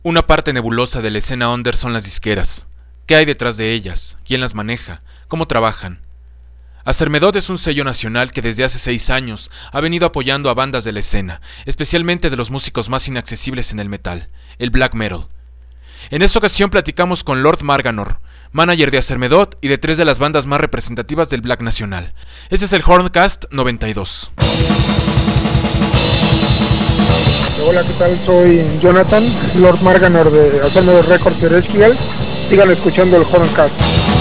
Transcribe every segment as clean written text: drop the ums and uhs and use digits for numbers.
Una parte nebulosa de la escena under son las disqueras. ¿Qué hay detrás de ellas? ¿Quién las maneja? ¿Cómo trabajan? Acermedot es un sello nacional que desde hace 6 años ha venido apoyando a bandas de la escena, especialmente de los músicos más inaccesibles en el metal, el black metal. En esta ocasión platicamos con Lord Marganor, manager de Acermedot y de 3 de las bandas más representativas del black nacional. Este es el Horncast 92. Hola, ¿qué tal? Soy Jonathan, Lord Marganor de Acermedot Records de Eresquivel. Sigan escuchando el Horncast.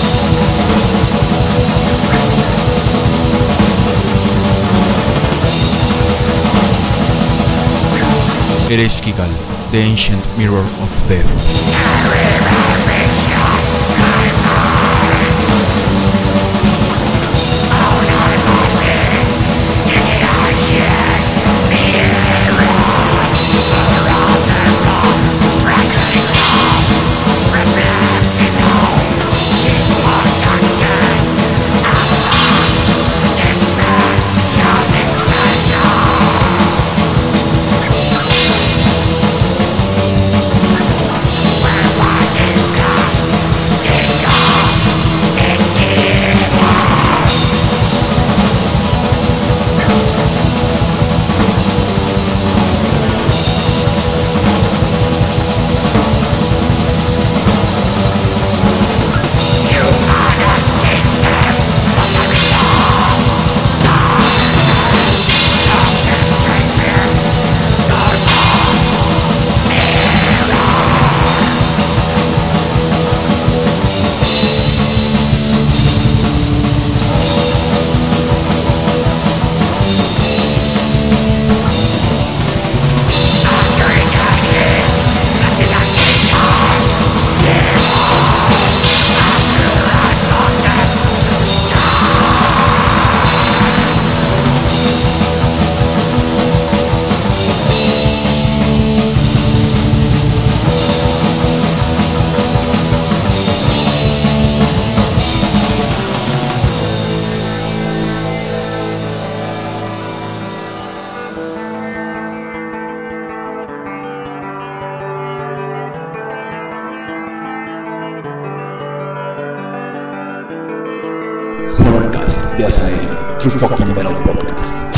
Ereshkigal, The Ancient Mirror of Death. Horncast de Azael, True Fucking Metal Podcast.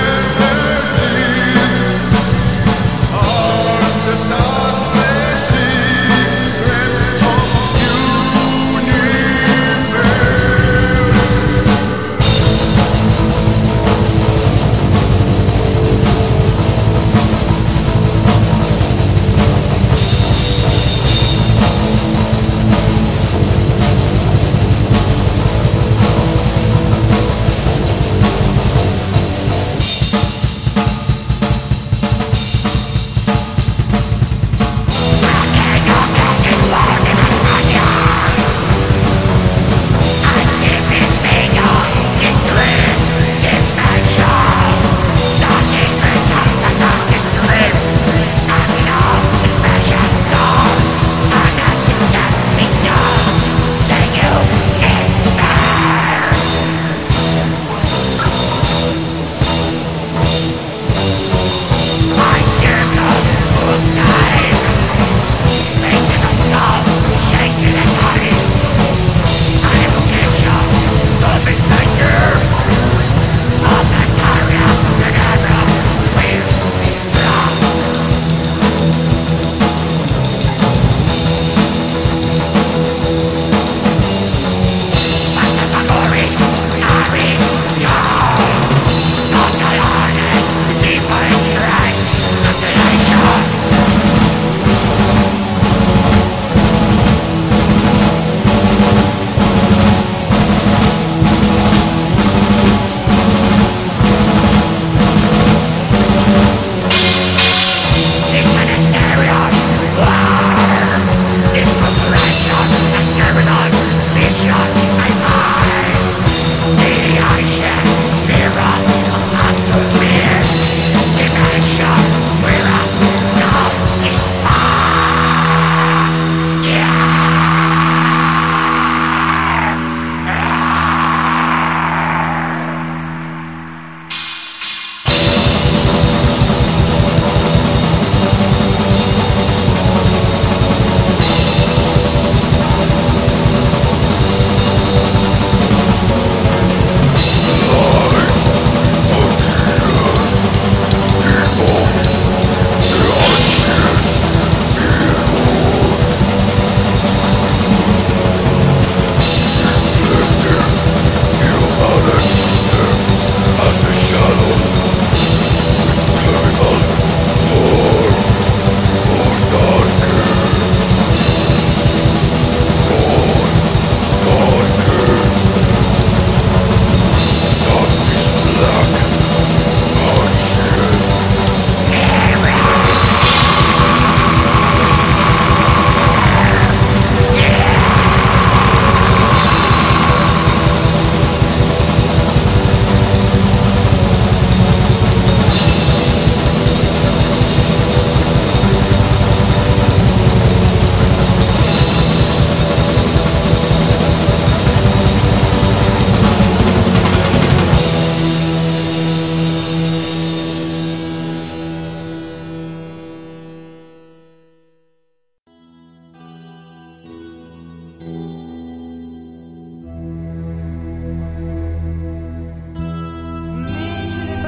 See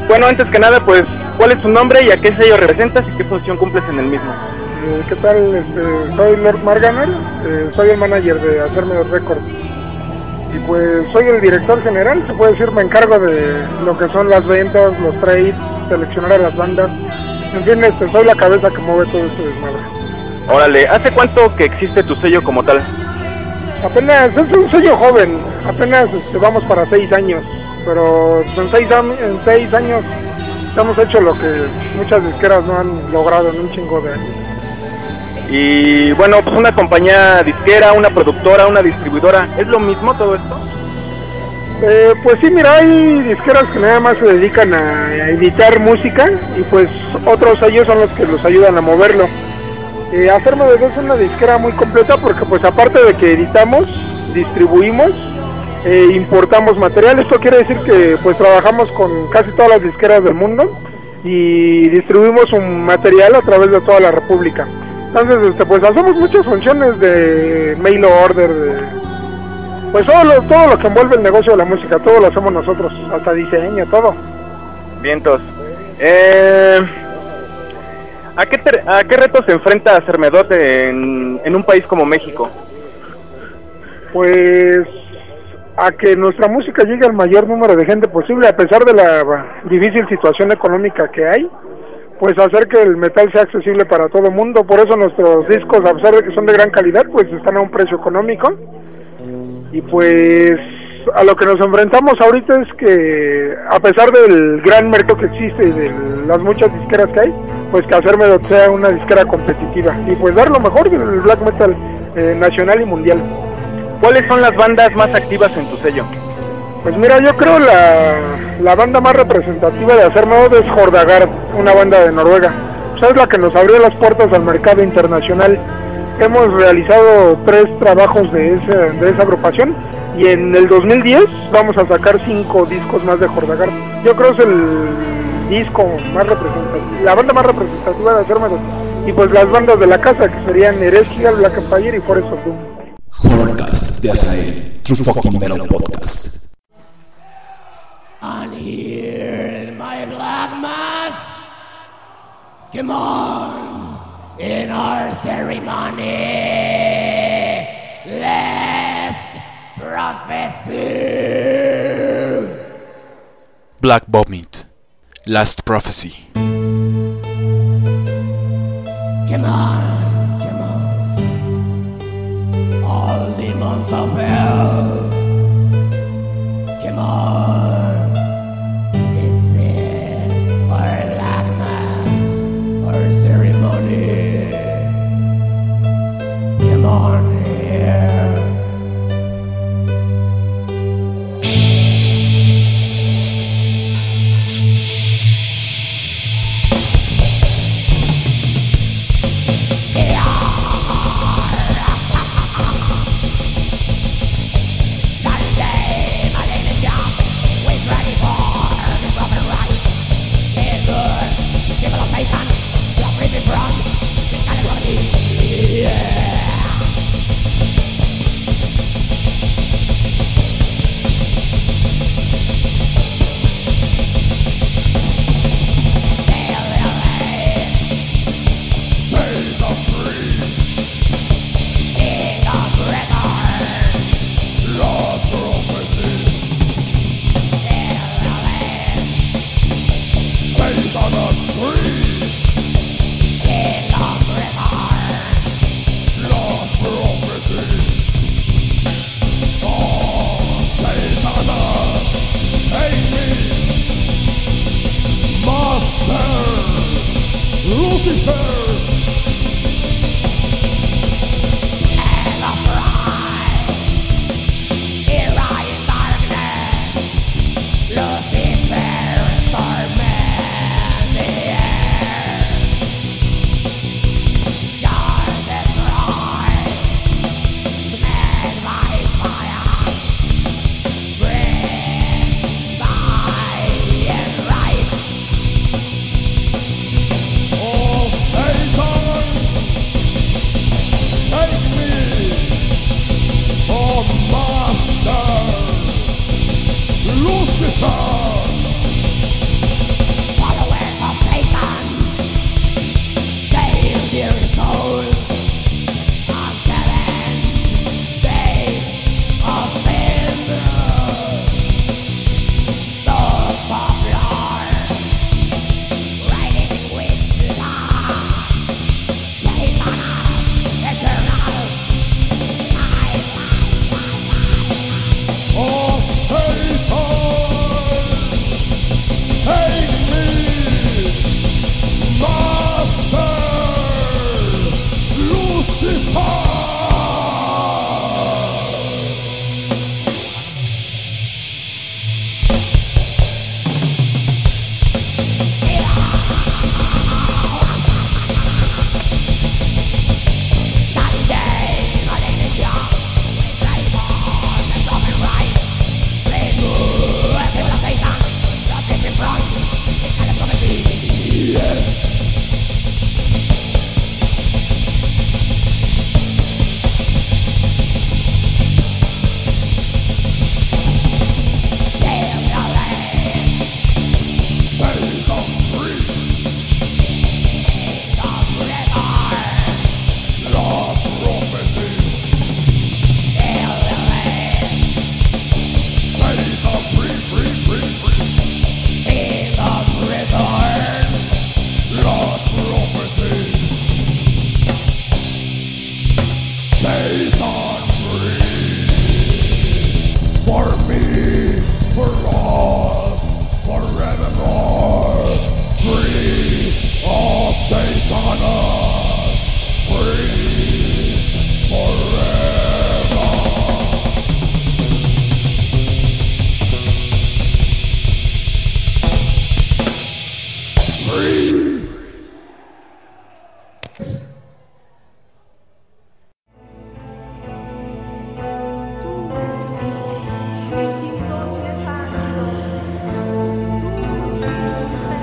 bueno, antes que nada, pues, ¿cuál es tu nombre y a qué sello representas y qué función cumples en el mismo? ¿Qué tal? Soy Lord Marganer, soy el manager de Hacerme Records. Y pues soy el director general, se puede decir, me encargo de lo que son las ventas, los trades, seleccionar a las bandas. En fin, soy la cabeza que mueve todo este desmadre. Órale, ¿hace cuánto que existe tu sello como tal? Apenas, es un sello joven, apenas vamos para 6 años, pero en 6 años hemos hecho lo que muchas disqueras no han logrado en un chingo de años. Y bueno, pues una compañía disquera, una productora, una distribuidora, ¿es lo mismo todo esto? Pues sí, mira, hay disqueras que nada más se dedican a editar música y pues otros sellos son los que los ayudan a moverlo. Hacerme es una disquera muy completa porque pues aparte de que editamos, distribuimos, importamos material. Esto quiere decir que pues trabajamos con casi todas las disqueras del mundo y distribuimos un material a través de toda la república. Entonces pues hacemos muchas funciones de mail order, pues todo lo que envuelve el negocio de la música, todo lo hacemos nosotros, hasta diseño, todo. Vientos. ¿A qué retos se enfrenta Cermedot en un país como México? Pues a que nuestra música llegue al mayor número de gente posible, a pesar de la difícil situación económica que hay, pues hacer que el metal sea accesible para todo el mundo. Por eso nuestros discos, a pesar de que son de gran calidad, pues están a un precio económico. Y pues a lo que nos enfrentamos ahorita es que a pesar del gran mercado que existe y de las muchas disqueras que hay, pues que Hacerme sea una disquera competitiva y pues dar lo mejor del black metal nacional y mundial. ¿Cuáles son las bandas más activas en tu sello? Pues mira, yo creo la banda más representativa de Hacerme es Jordagard, una banda de Noruega. Pues es la que nos abrió las puertas al mercado internacional. Hemos realizado 3 trabajos de esa agrupación y en el 2010 vamos a sacar 5 discos más de Jordagard. Yo creo que es el disco más representativo, la banda más representativa de Hacerme. Y pues las bandas de la casa que serían Heresial, Black Empire y Forest of Doom. Horrorcast de Azael, True Fucking Metal Podcast. And here in my black mass, come on, in our ceremony, last prophecy. Black Vomit, Last Prophecy. Come on, all demons of hell, come on, this is our black mass, our ceremony, come on here.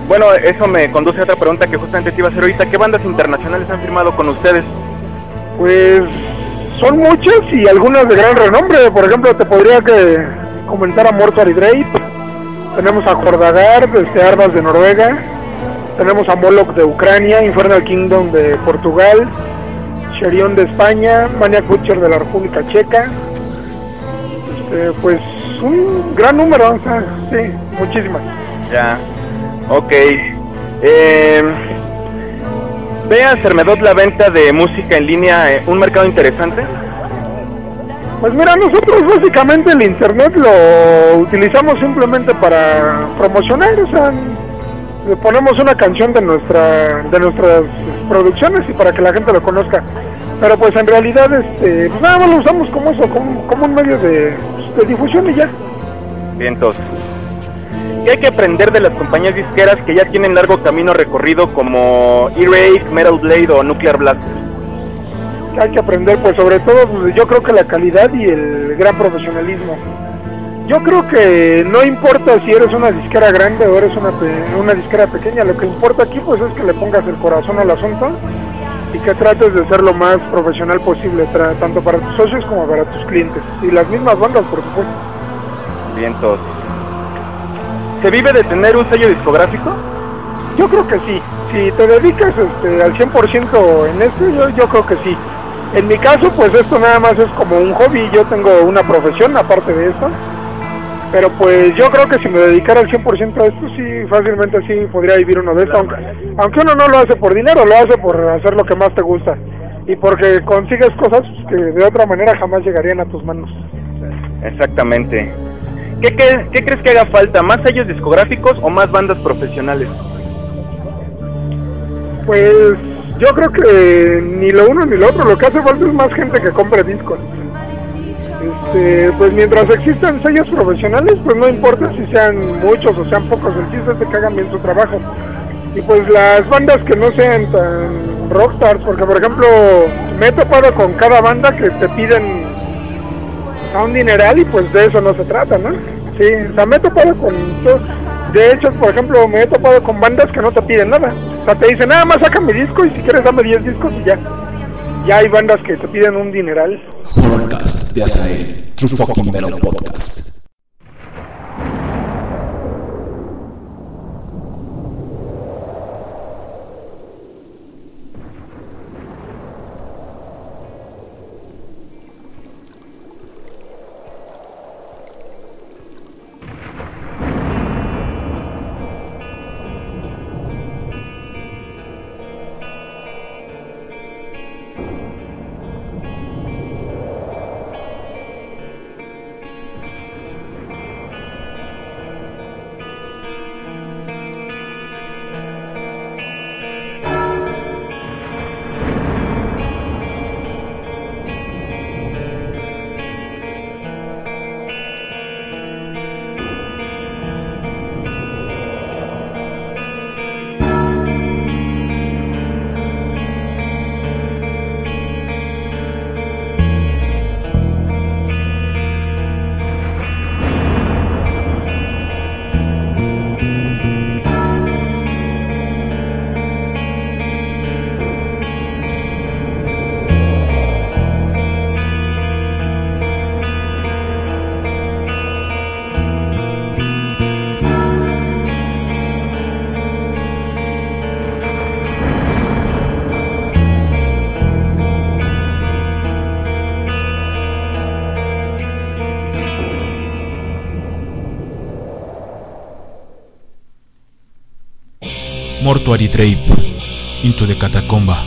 Bueno, eso me conduce a otra pregunta que justamente te iba a hacer ahorita. ¿Qué bandas internacionales han firmado con ustedes? Pues son muchas y algunas de gran renombre. Por ejemplo, te podría comentar a Mortuary Drape. Tenemos a Jordagar, Ardas de Noruega. Tenemos a Moloch de Ucrania, Infernal Kingdom de Portugal, Cherion de España, Maniac Butcher de la República Checa. Pues un gran número, o sea, sí, muchísimas. Ya, ok. ¿Ve a Cermedot la venta de música en línea un mercado interesante? Pues mira, nosotros básicamente el internet lo utilizamos simplemente para promocionar, o sea, le ponemos una canción de nuestras producciones y para que la gente lo conozca. Pero pues en realidad pues nada más lo usamos como eso, como un medio de difusión y ya. Bien, entonces, ¿qué hay que aprender de las compañías disqueras que ya tienen largo camino recorrido como Earache, Metal Blade o Nuclear Blast? ¿Qué hay que aprender? Pues sobre todo, pues, yo creo que la calidad y el gran profesionalismo. Yo creo que no importa si eres una disquera grande o eres una disquera pequeña, lo que importa aquí pues es que le pongas el corazón al asunto y que trates de ser lo más profesional posible, tanto para tus socios como para tus clientes y las mismas bandas, por supuesto. Bien, entonces, ¿se vive de tener un sello discográfico? Yo creo que sí. Si te dedicas al 100% en esto, yo creo que sí. En mi caso, pues esto nada más es como un hobby. Yo tengo una profesión aparte de esto. Pero pues yo creo que si me dedicara al 100% a esto, sí, fácilmente sí podría vivir uno de esto. Aunque uno no lo hace por dinero, lo hace por hacer lo que más te gusta. Y porque consigues cosas que de otra manera jamás llegarían a tus manos. Exactamente. ¿Qué crees que haga falta? ¿Más sellos discográficos o más bandas profesionales? Pues yo creo que ni lo uno ni lo otro. Lo que hace falta es más gente que compre discos. Pues mientras existan sellos profesionales, pues no importa si sean muchos o sean pocos, el chiste es de que hagan bien su trabajo. Y pues las bandas que no sean tan rockstars, porque por ejemplo me he topado con cada banda que te piden a un dineral y pues de eso no se trata, ¿no? Sí, o sea, me he topado con todos. De hecho, por ejemplo, me he topado con bandas que no te piden nada. O sea, te dicen, nada más saca mi disco y si quieres dame 10 discos y ya. Ya hay bandas que te piden un dineral. Horrorcast de Azael, True Fucking Metal Podcast. Mortuary Drape, Into the Catacomba.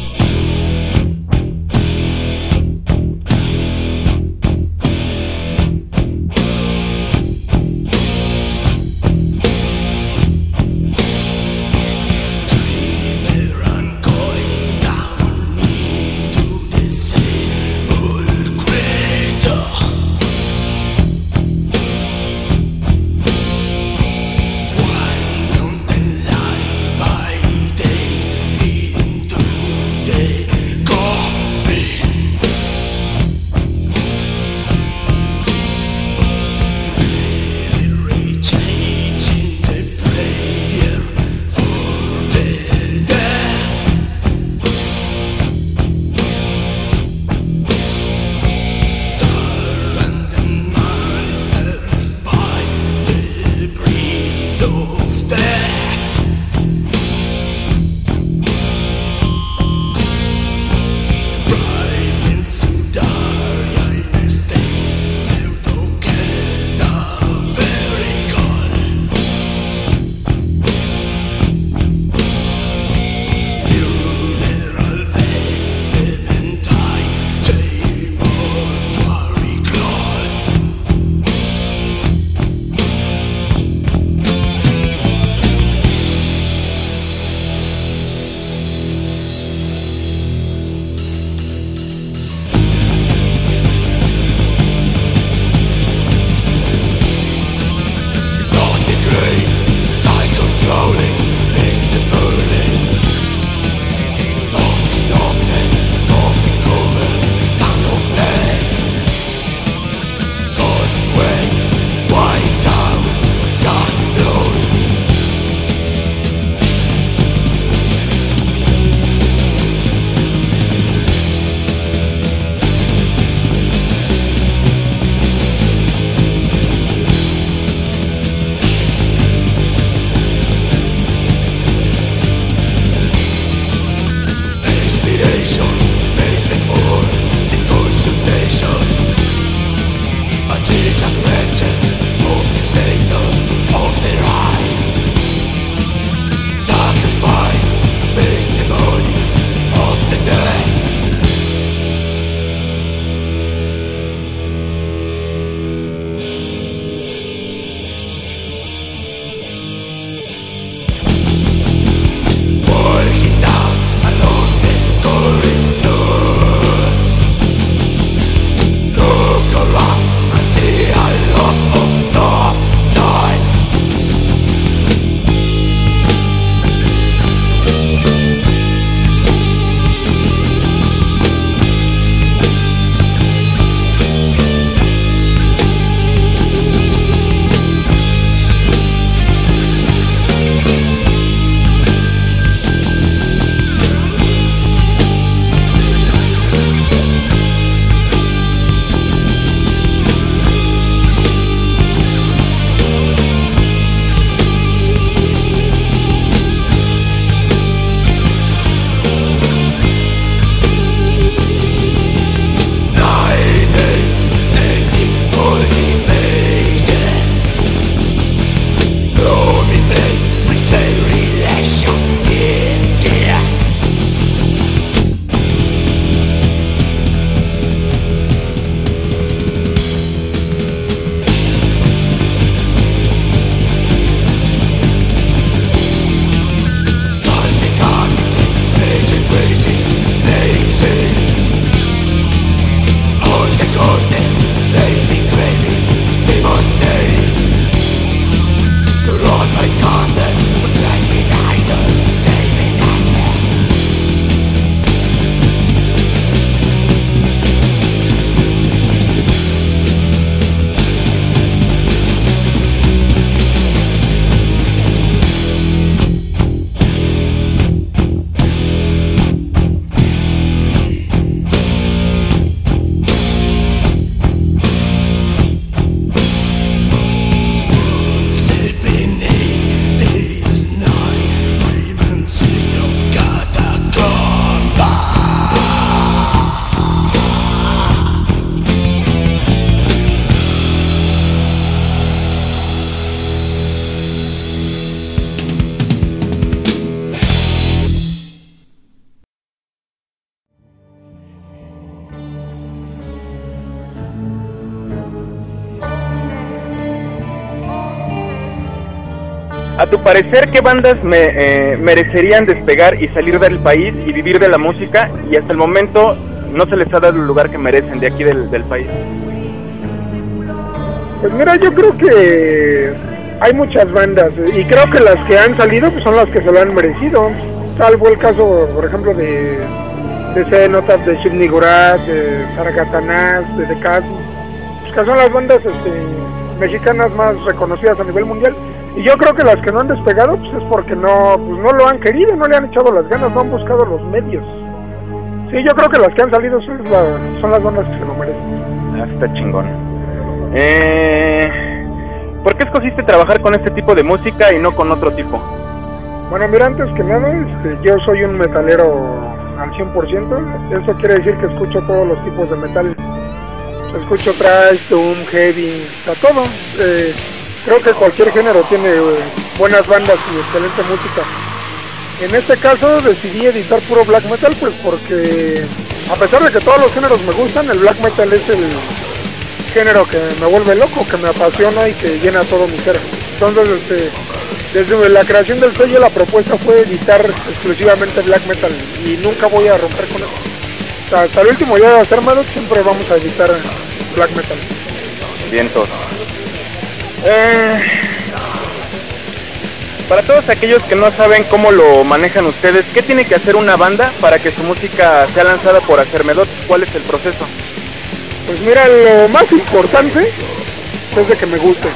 A tu parecer, ¿qué bandas merecerían despegar y salir del país y vivir de la música y hasta el momento no se les ha dado el lugar que merecen de aquí del país? Pues mira, yo creo que hay muchas bandas y creo que las que han salido pues son las que se lo han merecido, salvo el caso, por ejemplo, de Cenotaph, de Shivni Gurat, de Sargatanas, de The Cats, pues que son las bandas mexicanas más reconocidas a nivel mundial. Y yo creo que las que no han despegado pues es porque no lo han querido, no le han echado las ganas, no han buscado los medios. Sí, yo creo que las que han salido son las bandas que se lo merecen. Está chingón. ¿Por qué escogiste trabajar con este tipo de música y no con otro tipo? Bueno, mira, antes que nada, yo soy un metalero al 100%. Eso quiere decir que escucho todos los tipos de metal. Escucho thrash, doom, heavy, o sea, todo. Creo que cualquier género tiene buenas bandas y excelente música. En este caso decidí editar puro black metal, pues porque a pesar de que todos los géneros me gustan, el black metal es el género que me vuelve loco, que me apasiona y que llena todo mi ser. Entonces, desde la creación del sello, la propuesta fue editar exclusivamente black metal y nunca voy a romper con eso. O sea, hasta el último día de hacer Medoc siempre vamos a editar black metal. Vientos. Para todos aquellos que no saben cómo lo manejan ustedes, ¿qué tiene que hacer una banda para que su música sea lanzada por Hacer Medoc? ¿Cuál es el proceso? Pues mira, lo más importante es de que me guste.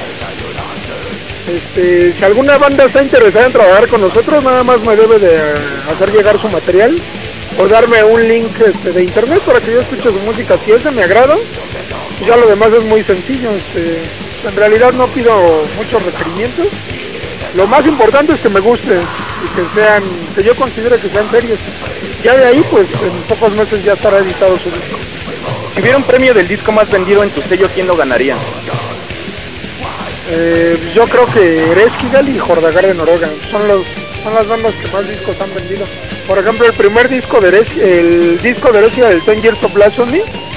Si alguna banda está interesada en trabajar con nosotros, nada más me debe de hacer llegar su material o darme un link de internet para que yo escuche su música. Si es de mi agrado, pues ya lo demás es muy sencillo. En realidad no pido muchos requerimientos. Lo más importante es que me guste y que yo considere que sean serios. Ya de ahí, pues en pocos meses ya estará editado su disco. Si hubiera un premio del disco más vendido en tu sello, ¿quién lo ganaría? Yo creo que Ereskkigal y Jordagar de Noruega son las bandas que más discos han vendido. Por ejemplo, el primer disco de Ereskkigal, el 10 Years of Blasphemy,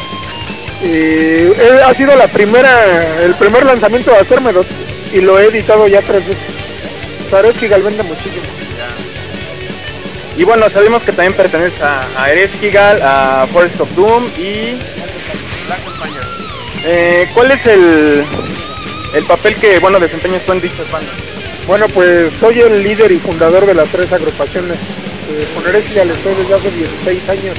ha sido el primer lanzamiento de Hacer Medoc y lo he editado ya 3 veces. Ereskkigal vende muchísimo. Y bueno, sabemos que también perteneces a Ereskkigal, a Forest of Doom y Black Empire. ¿Cuál es el papel que desempeñas tú en dichas bandas? Bueno, pues soy el líder y fundador de las 3 agrupaciones. Con Ereskkigal estoy desde hace 16 años.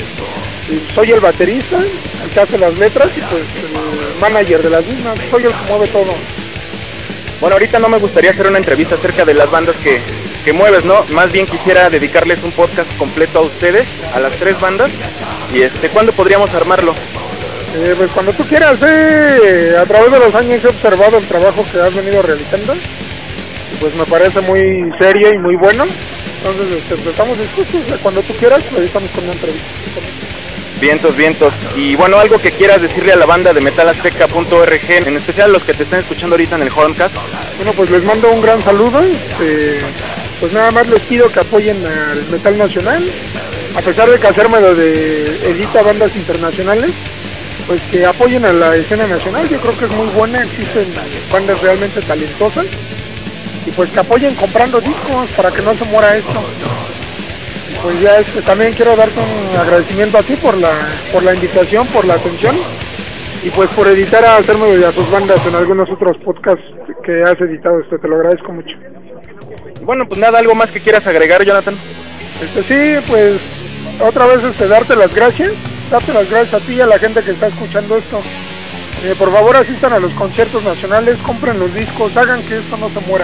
Soy el baterista, el que hace las letras y pues el manager de las mismas. Soy el que mueve todo. Bueno, ahorita no me gustaría hacer una entrevista acerca de las bandas que mueves, ¿no? Más bien quisiera dedicarles un podcast completo a ustedes, a las 3 bandas. Y ¿cuándo podríamos armarlo? Pues cuando tú quieras. A través de los años he observado el trabajo que has venido realizando y pues me parece muy serio y muy bueno. Entonces estamos dispuestos. Cuando tú quieras, pues estamos con una entrevista. Vientos. Y bueno, algo que quieras decirle a la banda de metalazteca.org, en especial los que te están escuchando ahorita en el Horncast. Bueno, pues les mando un gran saludo. Pues nada más les pido que apoyen al metal nacional. A pesar de que Hacer Medoc edita bandas internacionales, pues que apoyen a la escena nacional. Yo creo que es muy buena, existen bandas realmente talentosas. Y pues que apoyen comprando discos para que no se muera esto. Pues ya también quiero darte un agradecimiento a ti por la invitación, por la atención y pues por editar a Hacer Medoc y a sus bandas en algunos otros podcasts que has editado. Te lo agradezco mucho. Bueno, pues nada, ¿algo más que quieras agregar, Jonathan? Sí, pues otra vez darte las gracias a ti y a la gente que está escuchando esto. Por favor asistan a los conciertos nacionales, compren los discos, hagan que esto no se muera.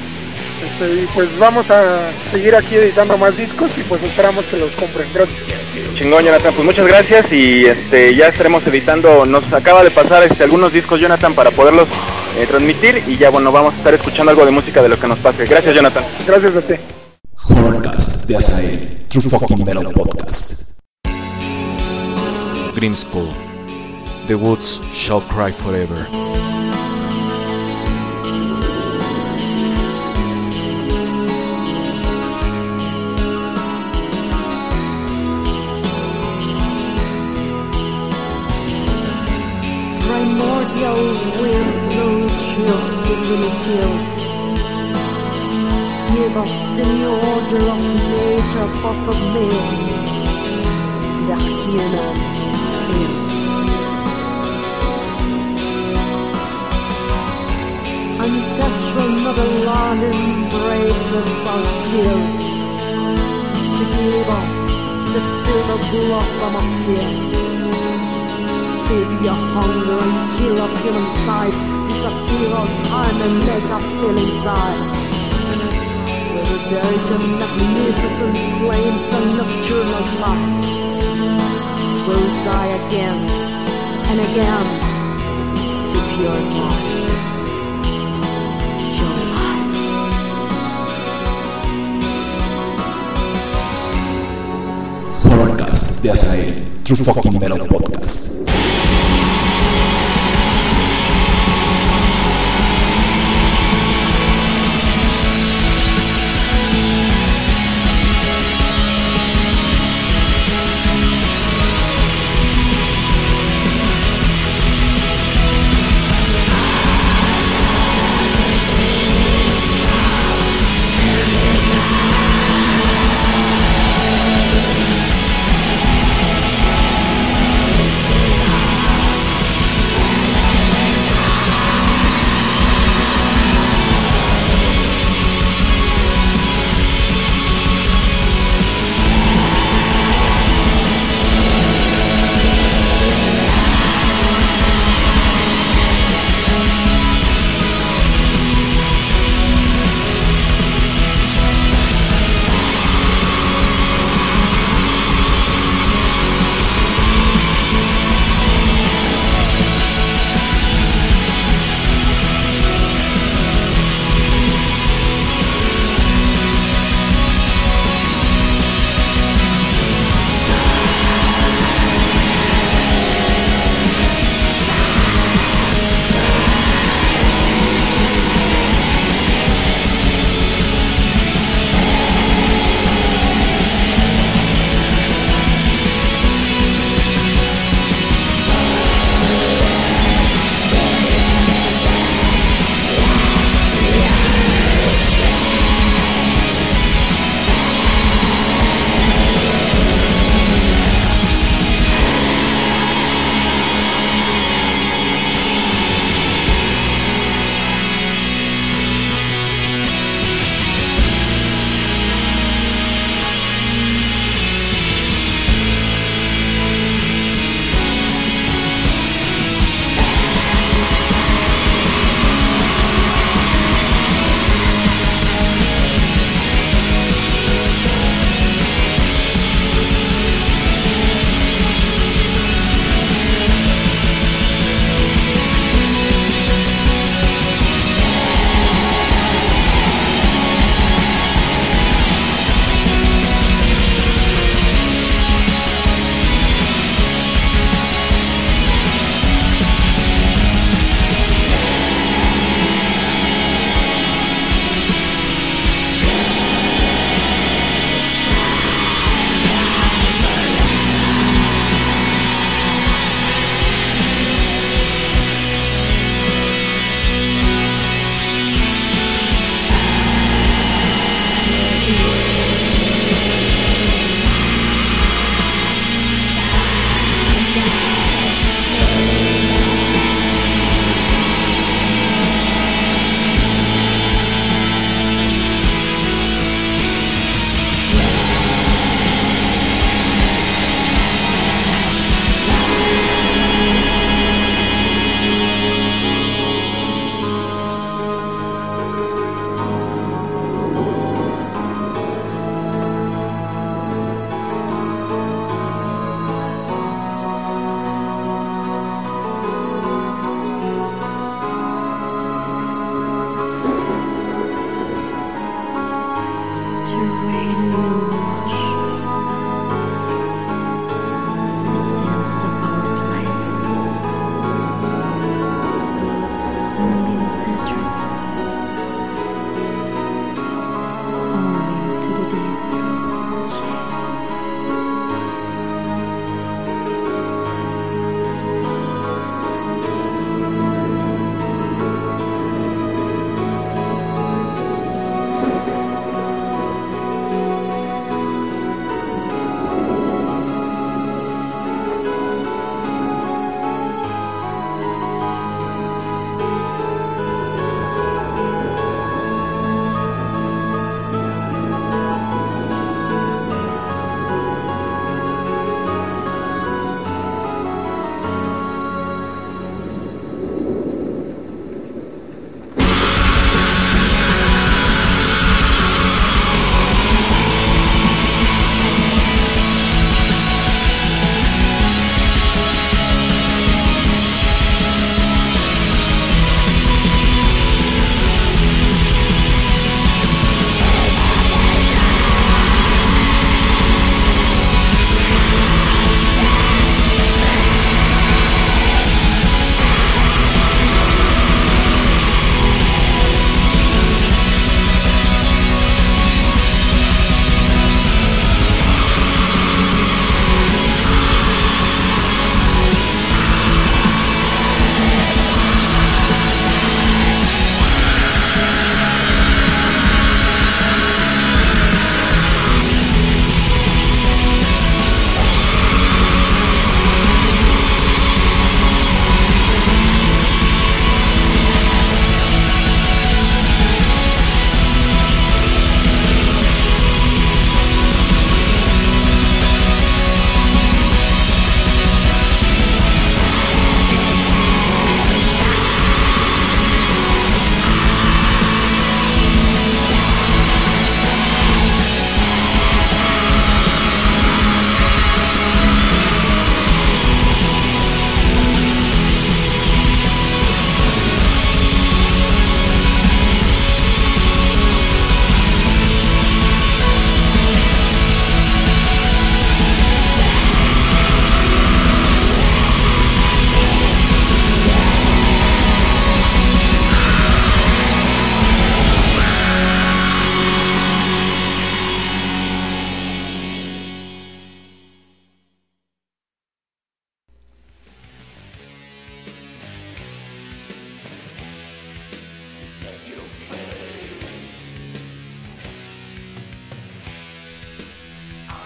Y pues vamos a seguir aquí editando más discos y pues esperamos que los compren. Gracias. Chingón, Jonathan, pues muchas gracias y ya estaremos editando. Nos acaba de pasar algunos discos, Jonathan, para poderlos transmitir y ya vamos a estar escuchando algo de música de lo que nos pase. Gracias, Jonathan. Gracias a ti. Horncast de Azael, True Fucking Metal Podcast. Grim School. The woods shall cry forever. Primordial winds blow chill between the hills. Geberst in die Meter Wasser met der Hirne Ancestral motherland embraces our guilt to give us the silver blossom of fear. Feed your hunger and kill up human side, disappear all time and make up feel inside. Whether there is a magnificent flames and nocturnal sights, we'll die again and again to purify your life. Horrorcast de Azael, True Fucking Metal Podcast.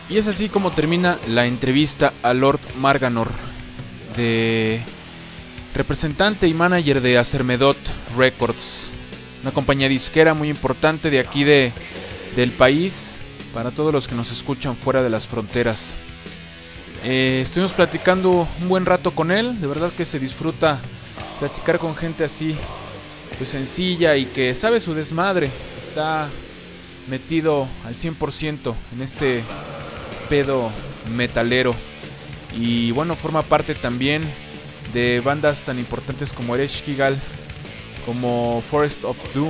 Y es así como termina la entrevista a Lord Marganor, de representante y manager de Acermedot Records, una compañía disquera muy importante de aquí del país, para todos los que nos escuchan fuera de las fronteras. Estuvimos platicando un buen rato con él, de verdad que se disfruta platicar con gente así, pues sencilla y que sabe su desmadre, está metido al 100% en este pedo metalero, y bueno, forma parte también de bandas tan importantes como Ereshkigal, como Forest of Doom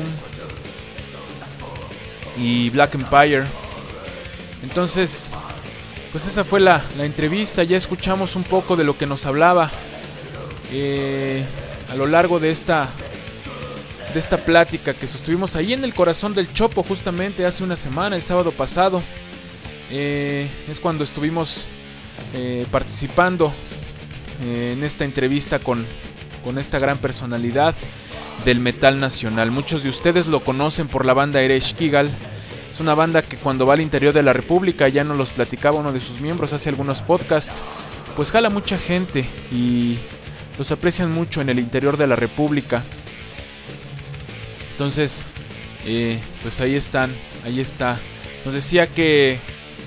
y Black Empire. Entonces, pues esa fue la entrevista. Ya escuchamos un poco de lo que nos hablaba a lo largo de esta plática que sostuvimos ahí en el corazón del Chopo, justamente hace una semana, el sábado pasado. Es cuando estuvimos participando en esta entrevista con esta gran personalidad del metal nacional. Muchos de ustedes lo conocen por la banda Ereshkigal. Es una banda que cuando va al interior de la República, ya nos los platicaba uno de sus miembros hace algunos podcasts, pues jala mucha gente y los aprecian mucho en el interior de la República. Entonces, pues ahí está. Nos decía que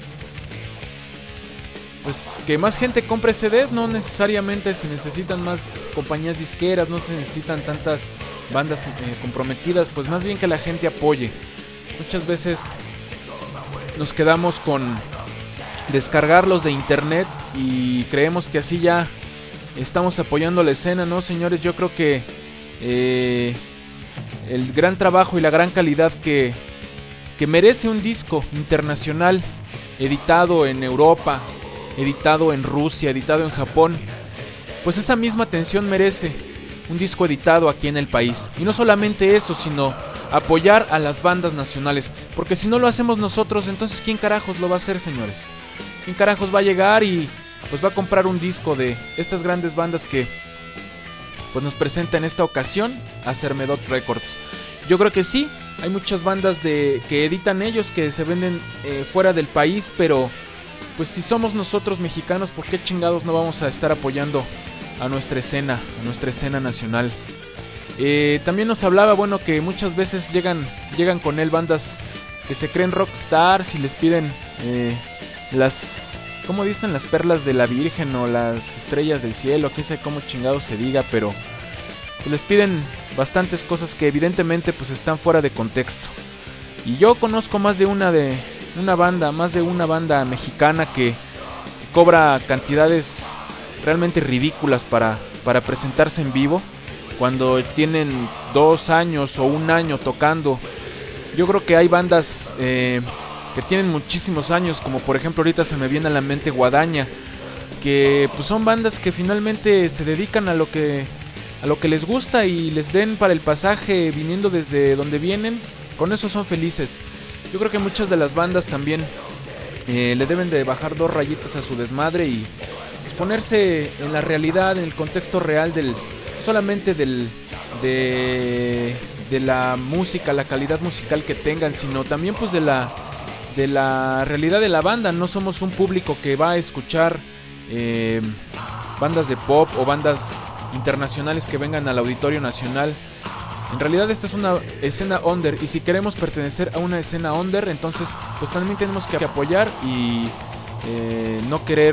pues que más gente compre CDs, no necesariamente se necesitan más compañías disqueras, no se necesitan tantas bandas comprometidas, pues más bien que la gente apoye. Muchas veces nos quedamos con descargarlos de internet y creemos que así ya estamos apoyando la escena, ¿no, señores? Yo creo que el gran trabajo y la gran calidad que merece un disco internacional editado en Europa, editado en Rusia, editado en Japón, pues esa misma atención merece un disco editado aquí en el país. Y no solamente eso, sino apoyar a las bandas nacionales, porque si no lo hacemos nosotros, entonces ¿quién carajos lo va a hacer, señores? ¿Quién carajos va a llegar y pues va a comprar un disco de estas grandes bandas que pues nos presenta en esta ocasión Acermedot Records? Yo creo que sí, hay muchas bandas que editan ellos, que se venden fuera del país, pero pues si somos nosotros mexicanos, ¿por qué chingados no vamos a estar apoyando a nuestra escena nacional? También nos hablaba, bueno, que muchas veces llegan con él bandas que se creen rockstars y les piden las, ¿cómo dicen? Las perlas de la Virgen o las estrellas del cielo, que sé cómo chingados se diga, pero pues les piden bastantes cosas que evidentemente pues están fuera de contexto. Y yo conozco más de una banda mexicana que cobra cantidades realmente ridículas para presentarse en vivo, cuando tienen 2 años o 1 año tocando. Yo creo que hay bandas que tienen muchísimos años, como por ejemplo ahorita se me viene a la mente Guadaña, que pues son bandas que finalmente se dedican a lo que les gusta y les den para el pasaje viniendo desde donde vienen, con eso son felices. Yo creo que muchas de las bandas también le deben de bajar 2 rayitas a su desmadre y pues, ponerse en la realidad, en el contexto real solamente de la música, la calidad musical que tengan, sino también pues de la realidad de la banda. No somos un público que va a escuchar bandas de pop o bandas internacionales que vengan al Auditorio Nacional. En realidad esta es una escena under, y si queremos pertenecer a una escena under, entonces pues también tenemos que apoyar y no querer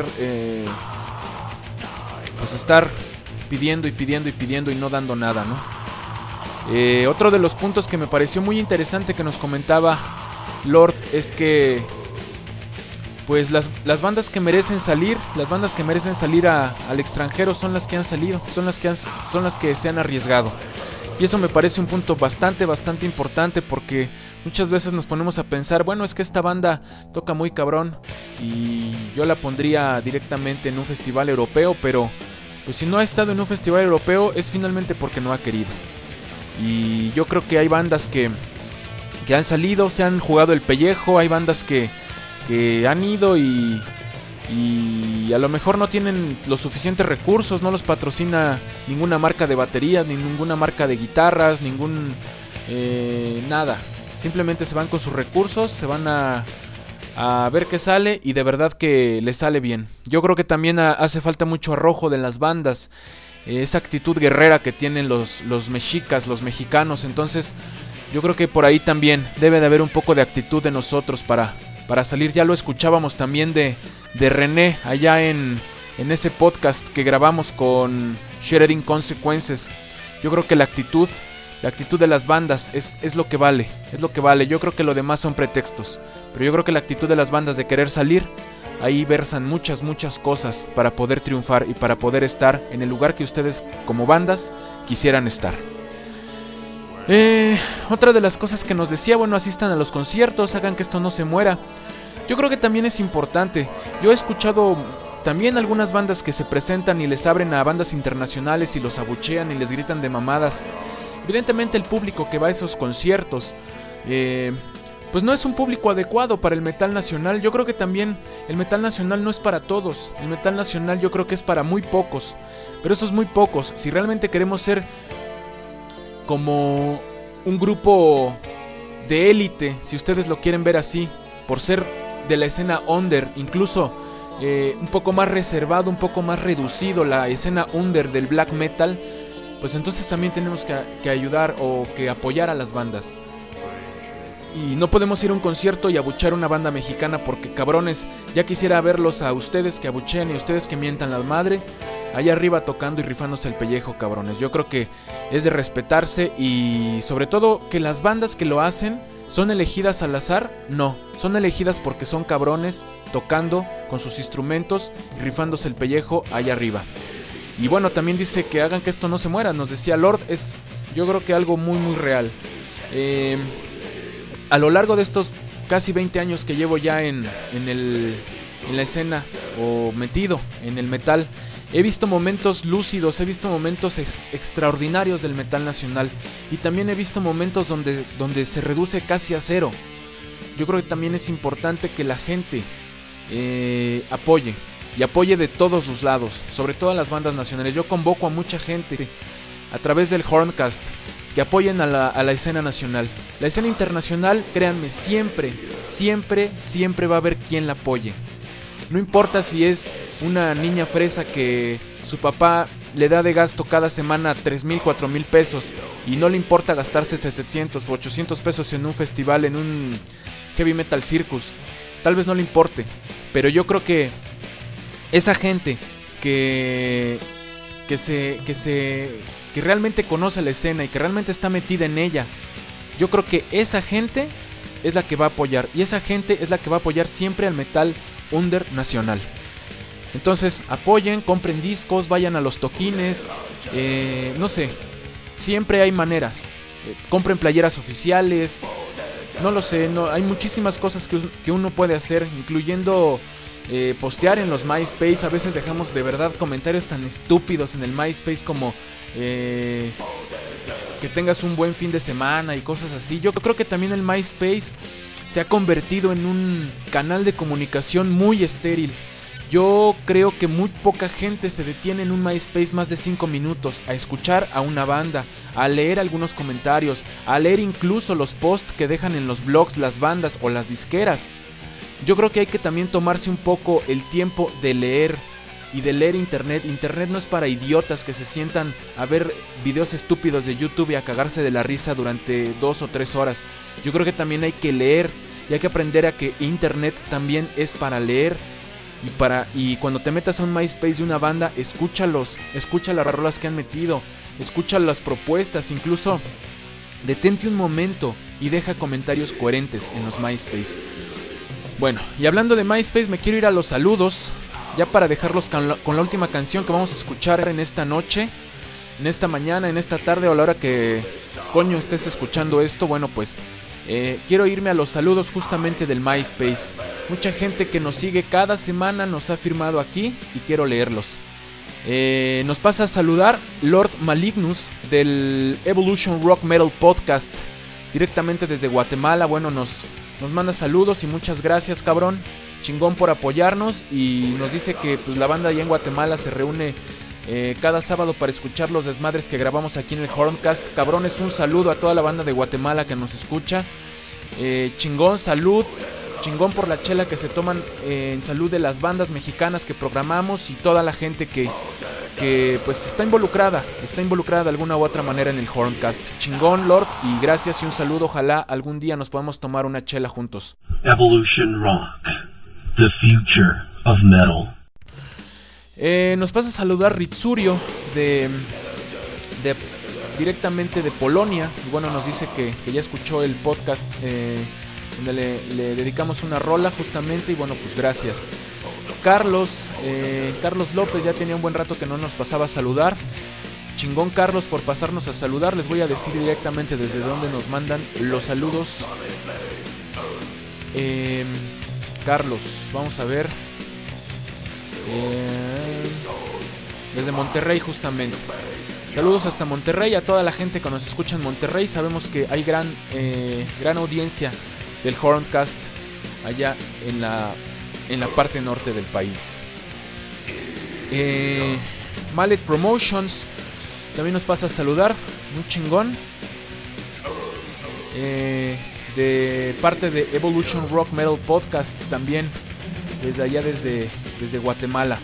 pues estar pidiendo y no dando nada, ¿no? Otro de los puntos que me pareció muy interesante que nos comentaba Lord es que pues las bandas que merecen salir, al extranjero son las que han salido, son las que se han arriesgado. Y eso me parece un punto bastante importante, porque muchas veces nos ponemos a pensar, bueno, es que esta banda toca muy cabrón y yo la pondría directamente en un festival europeo, pero pues si no ha estado en un festival europeo es finalmente porque no ha querido. Y yo creo que hay bandas que han salido, se han jugado el pellejo, hay bandas que han ido y a lo mejor no tienen los suficientes recursos, no los patrocina ninguna marca de baterías, ni ninguna marca de guitarras, nada. Simplemente se van con sus recursos, se van a a ver qué sale, y de verdad que le sale bien. Yo creo que también hace falta mucho arrojo de las bandas, esa actitud guerrera que tienen los mexicas, los mexicanos. Entonces yo creo que por ahí también debe de haber un poco de actitud de nosotros para salir. Ya lo escuchábamos también de René allá en ese podcast que grabamos con Shredding Consequences. Yo creo que la actitud de las bandas es lo que vale, Yo creo que lo demás son pretextos, pero yo creo que la actitud de las bandas de querer salir, ahí versan muchas cosas para poder triunfar y para poder estar en el lugar que ustedes como bandas quisieran estar. Otra de las cosas que nos decía, bueno, asistan a los conciertos, hagan que esto no se muera. Yo creo que también es importante. Yo he escuchado también algunas bandas que se presentan y les abren a bandas internacionales y los abuchean y les gritan de mamadas. Evidentemente el público que va a esos conciertos pues no es un público adecuado para el metal nacional. Yo creo que también el metal nacional no es para todos. El metal nacional yo creo que es para muy pocos. Pero esos muy pocos, si realmente queremos ser como un grupo de élite, si ustedes lo quieren ver así, por ser de la escena under, incluso un poco más reservado, un poco más reducido la escena under del black metal, pues entonces también tenemos que ayudar o que apoyar a las bandas. Y no podemos ir a un concierto y abuchar a una banda mexicana porque, cabrones, ya quisiera verlos a ustedes que abuchean y a ustedes que mientan la madre allá arriba tocando y rifándose el pellejo, cabrones. Yo creo que es de respetarse, y sobre todo que las bandas que lo hacen son elegidas al azar. No, son elegidas porque son cabrones tocando con sus instrumentos y rifándose el pellejo allá arriba. Y bueno, también dice que hagan que esto no se muera. Nos decía Lord, es yo creo que algo muy real. A lo largo de estos casi 20 años que llevo ya en la escena o metido en el metal, he visto momentos lúcidos, he visto momentos extraordinarios del metal nacional, y también he visto momentos donde se reduce casi a cero. Yo creo que también es importante que la gente apoye, y apoye de todos los lados, sobre todo a las bandas nacionales. Yo convoco a mucha gente a través del Horncast que apoyen a la escena nacional. La escena internacional, créanme, siempre va a haber quien la apoye. No importa si es una niña fresa que su papá le da de gasto cada semana 3,000, 4,000 pesos y no le importa gastarse 700 u 800 pesos en un festival, en un Heavy Metal Circus. Tal vez no le importe, pero yo creo que esa gente que realmente conoce la escena y que realmente está metida en ella, yo creo que esa gente es la que va a apoyar, y esa gente es la que va a apoyar siempre al metal under nacional. Entonces apoyen, compren discos, vayan a los toquines, no sé, siempre hay maneras, compren playeras oficiales, no lo sé, hay muchísimas cosas que uno puede hacer, incluyendo postear en los MySpace. A veces dejamos de verdad comentarios tan estúpidos en el MySpace como que tengas un buen fin de semana y cosas así. Yo creo que también el MySpace se ha convertido en un canal de comunicación muy estéril. Yo creo que muy poca gente se detiene en un MySpace más de 5 minutos a escuchar a una banda, a leer algunos comentarios, a leer incluso los posts que dejan en los blogs las bandas o las disqueras. Yo creo que hay que también tomarse un poco el tiempo de leer y de leer internet. Internet no es para idiotas que se sientan a ver videos estúpidos de YouTube y a cagarse de la risa durante 2 o 3 horas. Yo creo que también hay que leer y hay que aprender a que internet también es para leer. Y cuando te metas a un MySpace de una banda, escucha las rolas que han metido, escucha las propuestas, incluso detente un momento y deja comentarios coherentes en los MySpace. Bueno, y hablando de MySpace, me quiero ir a los saludos, ya para dejarlos con la última canción que vamos a escuchar en esta noche, en esta mañana, en esta tarde o a la hora que coño estés escuchando esto. Bueno, pues quiero irme a los saludos justamente del MySpace. Mucha gente que nos sigue cada semana nos ha firmado aquí y quiero leerlos. Nos pasa a saludar Lord Malignus del Evolution Rock Metal Podcast, directamente desde Guatemala. Bueno, nos manda saludos y muchas gracias, cabrón, chingón por apoyarnos, y nos dice que pues la banda allá en Guatemala se reúne cada sábado para escuchar los desmadres que grabamos aquí en el Horncast. Cabrones, un saludo a toda la banda de Guatemala que nos escucha. Chingón, salud, chingón por la chela que se toman en salud de las bandas mexicanas que programamos y toda la gente que pues está involucrada de alguna u otra manera en el Horncast. Chingón, Lord, y gracias y un saludo. Ojalá algún día nos podamos tomar una chela juntos. Evolution Rock, the future of metal. Nos pasa a saludar Ritsurio directamente de Polonia. Y bueno, nos dice que ya escuchó el podcast donde le dedicamos una rola justamente. Y bueno, pues gracias. Carlos López ya tenía un buen rato que no nos pasaba a saludar. Chingón, Carlos, por pasarnos a saludar. Les voy a decir directamente desde donde nos mandan los saludos. Carlos, vamos a ver. Desde Monterrey justamente. Saludos hasta Monterrey, a toda la gente que nos escucha en Monterrey. Sabemos que hay gran audiencia del Horncast allá en la parte norte del país. Mallet Promotions también nos pasa a saludar, muy chingón. De parte de Evolution Rock Metal Podcast también, desde allá, desde Guatemala.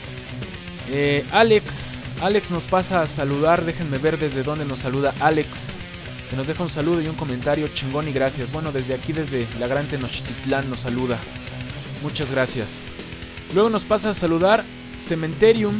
Alex nos pasa a saludar. Déjenme ver desde dónde nos saluda Alex, que nos deja un saludo y un comentario chingón y gracias. Bueno, desde aquí, desde la Gran Tenochtitlán nos saluda. Muchas gracias. Luego nos pasa a saludar Cementerium.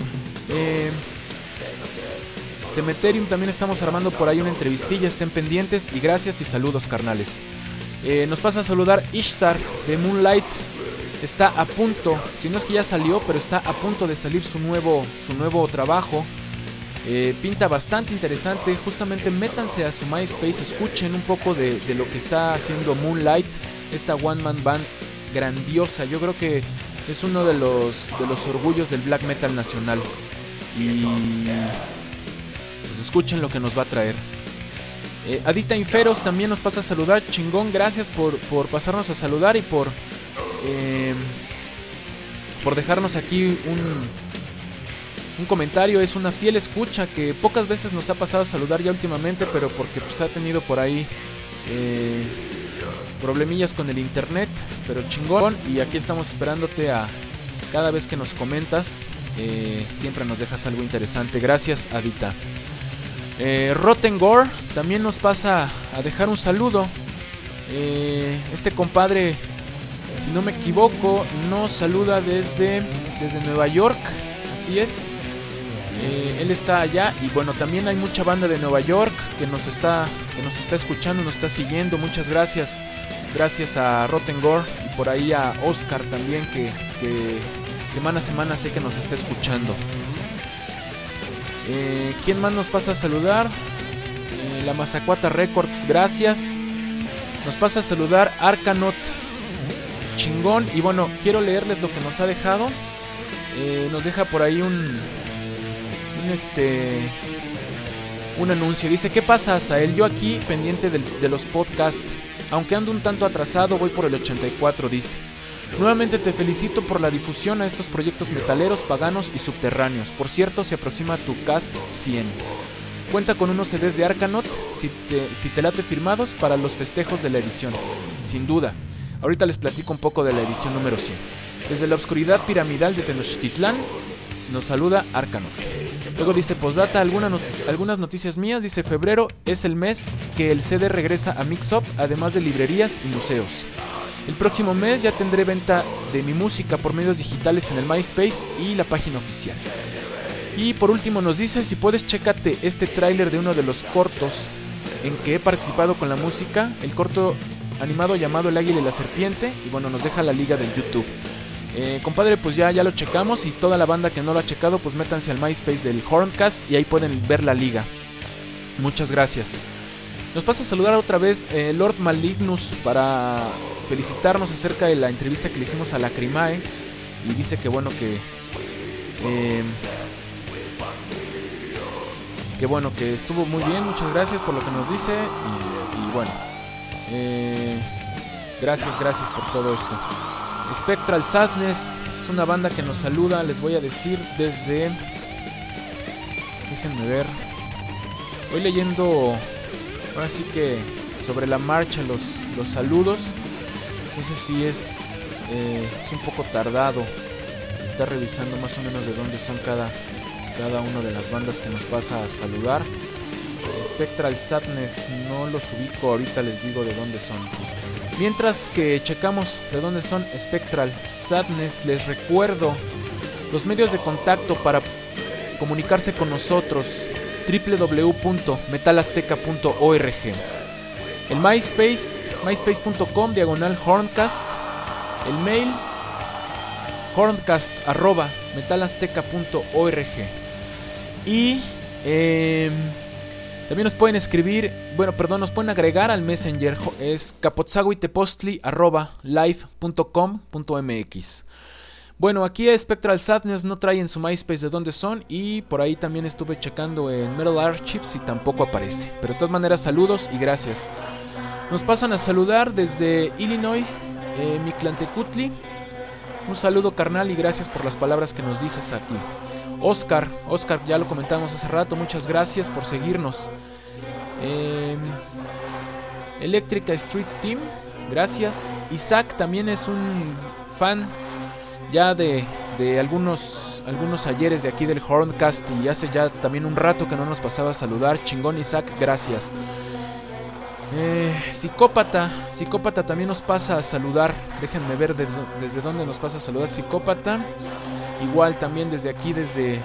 Cementerium, también estamos armando por ahí una entrevistilla, estén pendientes y gracias y saludos, carnales. Nos pasa a saludar Ishtar de Moonlight. Está a punto, si no es que ya salió, pero está a punto de salir su nuevo trabajo. Pinta bastante interesante. Justamente métanse a su MySpace, escuchen un poco de lo que está haciendo Moonlight, esta one man band grandiosa. Yo creo que es uno de los orgullos del black metal nacional. Y pues escuchen lo que nos va a traer. Adita Inferos también nos pasa a saludar. Chingón, gracias por pasarnos a saludar y por dejarnos aquí un comentario. Es una fiel escucha que pocas veces nos ha pasado a saludar ya últimamente, pero porque pues ha tenido por ahí problemillas con el internet, pero chingón. Y aquí estamos esperándote a cada vez que nos comentas. Siempre nos dejas algo interesante. Gracias, Adita. Rotten Gore también nos pasa a dejar un saludo. Este compadre, si no me equivoco, nos saluda desde Nueva York. Así es. Él está allá y bueno, también hay mucha banda de Nueva York que nos está escuchando, nos está siguiendo. Muchas gracias. Gracias a Rotten Gore y por ahí a Oscar también que semana a semana sé que nos está escuchando. ¿Quién más nos pasa a saludar? La Mazacuata Records, gracias. Nos pasa a saludar Arcanaut. Chingón. Y bueno, quiero leerles lo que nos ha dejado. Nos deja por ahí un anuncio. Dice: ¿qué pasa, Asael? Yo aquí pendiente de los podcasts. Aunque ando un tanto atrasado, voy por el 84, dice. Nuevamente te felicito por la difusión a estos proyectos metaleros, paganos y subterráneos. Por cierto, se aproxima tu cast 100. Cuenta con unos CDs de Arcanaut, si te late, firmados para los festejos de la edición. Sin duda. Ahorita les platico un poco de la edición número 100. Desde la oscuridad piramidal de Tenochtitlán nos saluda Arcanaut. Luego dice: postdata, algunas noticias mías. Dice: febrero es el mes que el CD regresa a Mixup, además de librerías y museos. El próximo mes ya tendré venta de mi música por medios digitales en el MySpace y la página oficial. Y por último nos dice: si puedes, chécate este tráiler de uno de los cortos en que he participado con la música, el corto animado llamado El Águila y la Serpiente. Y bueno, nos deja la liga del YouTube. Compadre, pues ya lo checamos, y toda la banda que no lo ha checado, pues métanse al MySpace del Horncast y ahí pueden ver la liga. Muchas gracias. Nos pasa a saludar otra vez Lord Malignus para felicitarnos acerca de la entrevista que le hicimos a Lacrimae. Y dice que bueno, que estuvo muy bien. Muchas gracias por lo que nos dice. Y bueno, gracias por todo esto. Spectral Sadness es una banda que nos saluda. Les voy a decir desde... Déjenme ver. Voy leyendo ahora sí que sobre la marcha los saludos. Entonces sí es un poco tardado. Está revisando más o menos de dónde son cada una de las bandas que nos pasa a saludar. Spectral Sadness no los ubico, ahorita les digo de dónde son. Mientras que checamos de dónde son Spectral Sadness, les recuerdo los medios de contacto para comunicarse con nosotros: www.metalazteca.org, el MySpace, myspace.com/horncast, el mail horncast@metalazteca.org, y también nos pueden escribir, nos pueden agregar al Messenger, es capotzaguitepostli@live.com.mx. Bueno, aquí a Spectral Sadness no trae en su MySpace de dónde son, y por ahí también estuve checando en Metal Archives y tampoco aparece. Pero de todas maneras, saludos y gracias. Nos pasan a saludar desde Illinois, Mictlantecutli. Un saludo, carnal, y gracias por las palabras que nos dices aquí. Oscar, ya lo comentamos hace rato, muchas gracias por seguirnos. Electrica Street Team, gracias. Isaac también es un fan ya de algunos ayeres de aquí del Horncast, y hace ya también un rato que no nos pasaba a saludar. Chingón, Isaac, gracias. Psicópata también nos pasa a saludar. Déjenme ver desde dónde nos pasa a saludar Psicópata. Igual también desde aquí, desde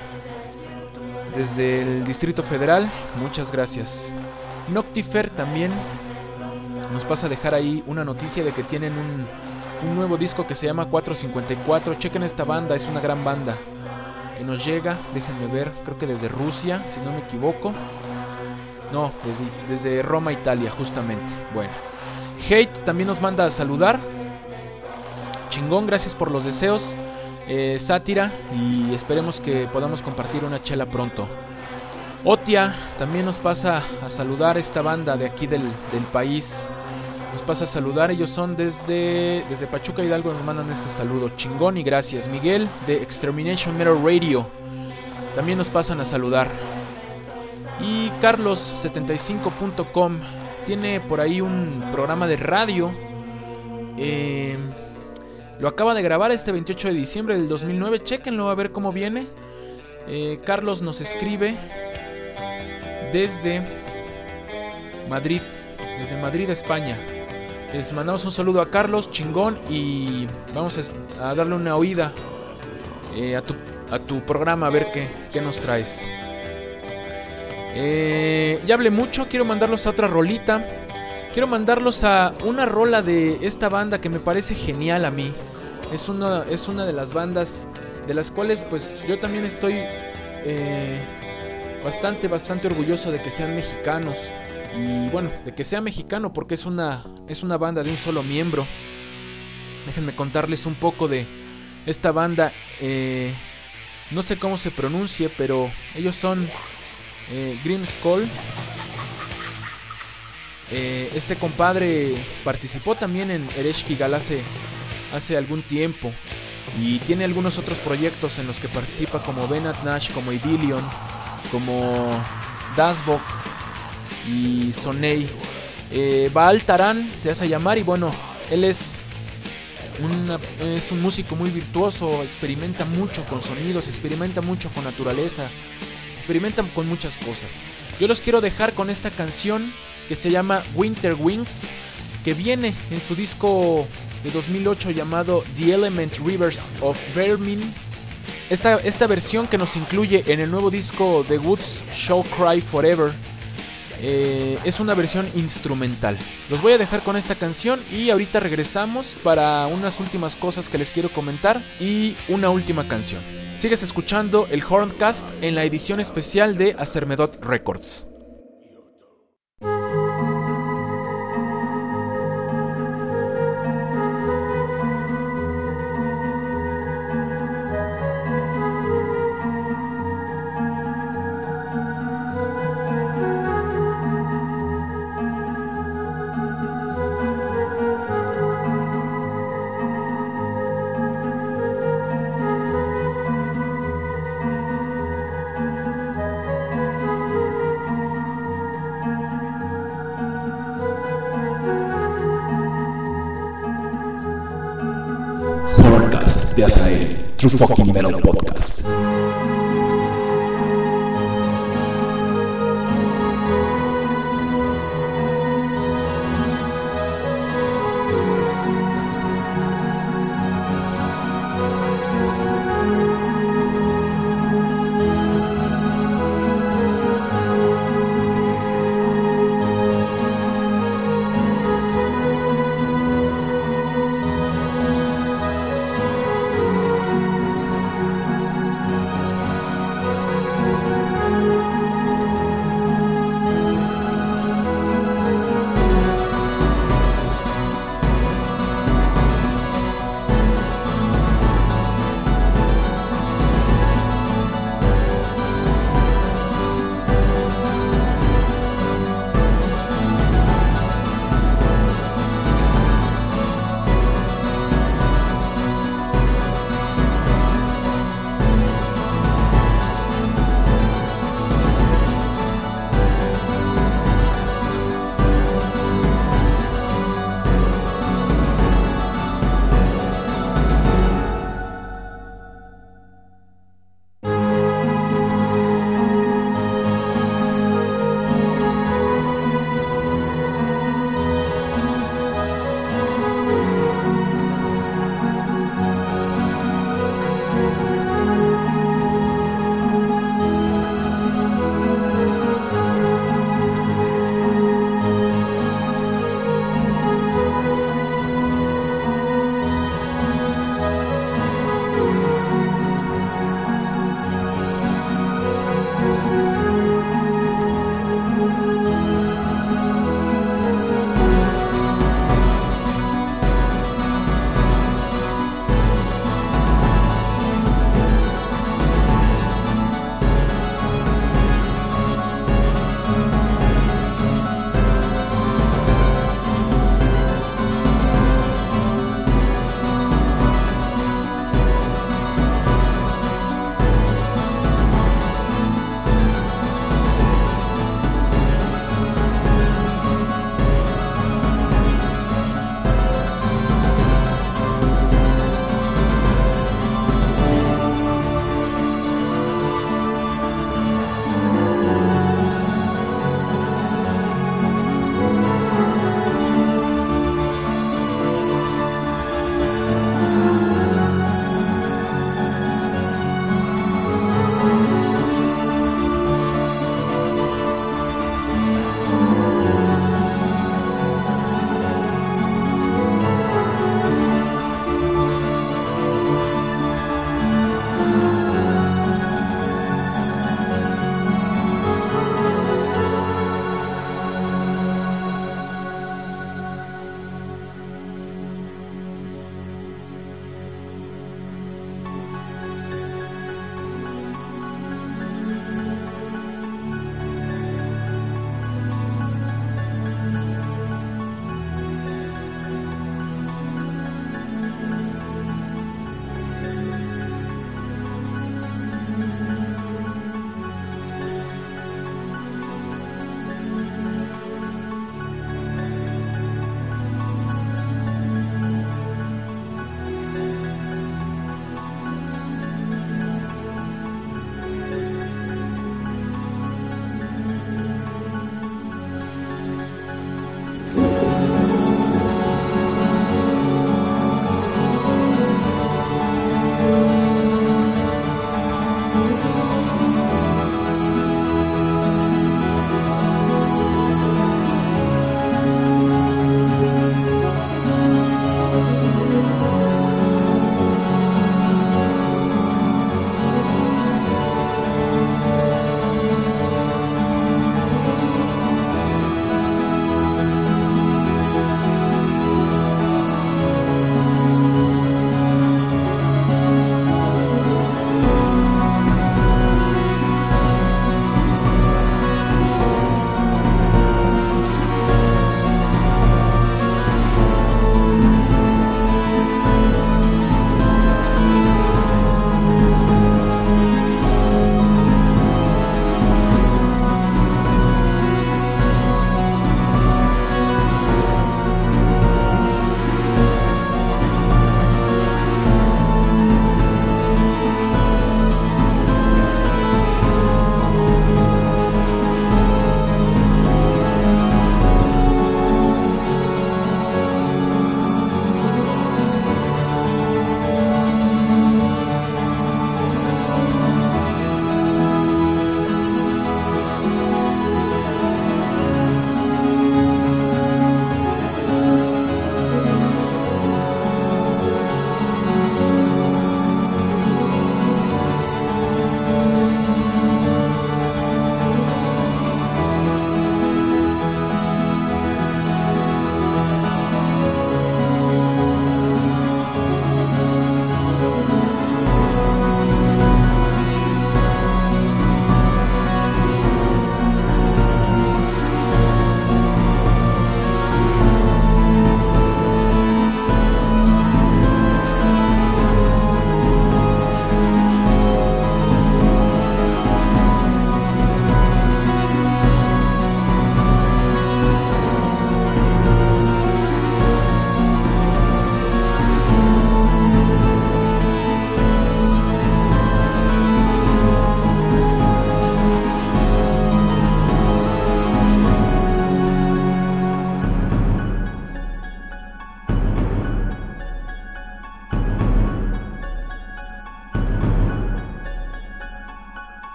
el Distrito Federal. Muchas gracias. Noctifer también nos pasa a dejar ahí una noticia de que tienen un nuevo disco que se llama 454. Chequen esta banda, es una gran banda que nos llega. Déjenme ver, creo que desde Rusia, si no me equivoco. No, desde Roma, Italia, justamente. Bueno, Hate también nos manda a saludar. Chingón, gracias por los deseos. Sátira, y esperemos que podamos compartir una chela pronto. Otia también nos pasa a saludar, esta banda de aquí del país. Nos pasa a saludar, ellos son desde Pachuca, Hidalgo, nos mandan este saludo. Chingón y gracias. Miguel de Extermination Metal Radio también nos pasan a saludar. Y Carlos75.com tiene por ahí un programa de radio. Lo acaba de grabar este 28 de diciembre del 2009. Chéquenlo a ver cómo viene. Carlos nos escribe desde Madrid, España. Les mandamos un saludo a Carlos, chingón, y vamos a darle una oída a tu programa, a ver qué nos traes. Ya hablé mucho, quiero mandarlos a otra rolita. Quiero mandarlos a una rola de esta banda que me parece genial a mí. Es una de las bandas de las cuales pues yo también estoy bastante orgulloso de que sean mexicanos. Y bueno, de que sea mexicano porque es una banda de un solo miembro. Déjenme contarles un poco de esta banda. No sé cómo se pronuncie, pero ellos son Grim Skull. Este compadre participó también en Ereshkigal hace algún tiempo, y tiene algunos otros proyectos en los que participa, como Benat Nash, como Idilion, como Dasbok y Sonei. Baal Taran se hace llamar, y bueno, él es un músico muy virtuoso, experimenta mucho con sonidos, experimenta mucho con naturaleza, experimenta con muchas cosas. Yo los quiero dejar con esta canción que se llama Winter Wings, que viene en su disco de 2008 llamado The Element Rivers of Vermin. Esta versión que nos incluye en el nuevo disco The Woods Shall Cry Forever es una versión instrumental. Los voy a dejar con esta canción y ahorita regresamos para unas últimas cosas que les quiero comentar y una última canción. Sigues escuchando el Horncast en la edición especial de Acermedot Records. podcast de Azael, True Fucking Metal Podcast.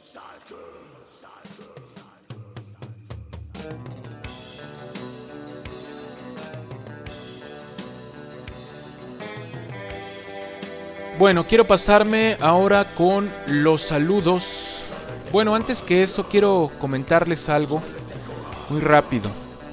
Bueno, quiero pasarme ahora con los saludos. Bueno, antes que eso quiero comentarles algo muy rápido.